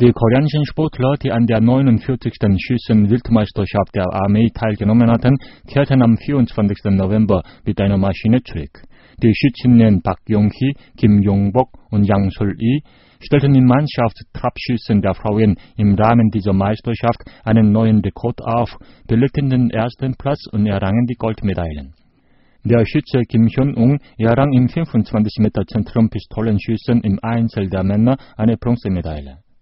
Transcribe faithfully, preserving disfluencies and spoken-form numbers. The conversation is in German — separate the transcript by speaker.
Speaker 1: Die koreanischen Sportler, die an der neunundvierzigsten Schützen-Weltmeisterschaft der Armee teilgenommen hatten, kehrten am vierundzwanzigsten November mit einer Maschine zurück. Die Schützinnen Park Yong-hee, Kim Yong-bok und Yang Sol-i stellten im Mannschaftstrapschießen der Frauen im Rahmen dieser Meisterschaft einen neuen Rekord auf, belegten den ersten Platz und errangen die Goldmedaillen. Der Schütze Kim Hyun-ung errang im fünfundzwanzig Meter Zentrum Pistolenschießen im Einzel der Männer eine Bronzemedaille.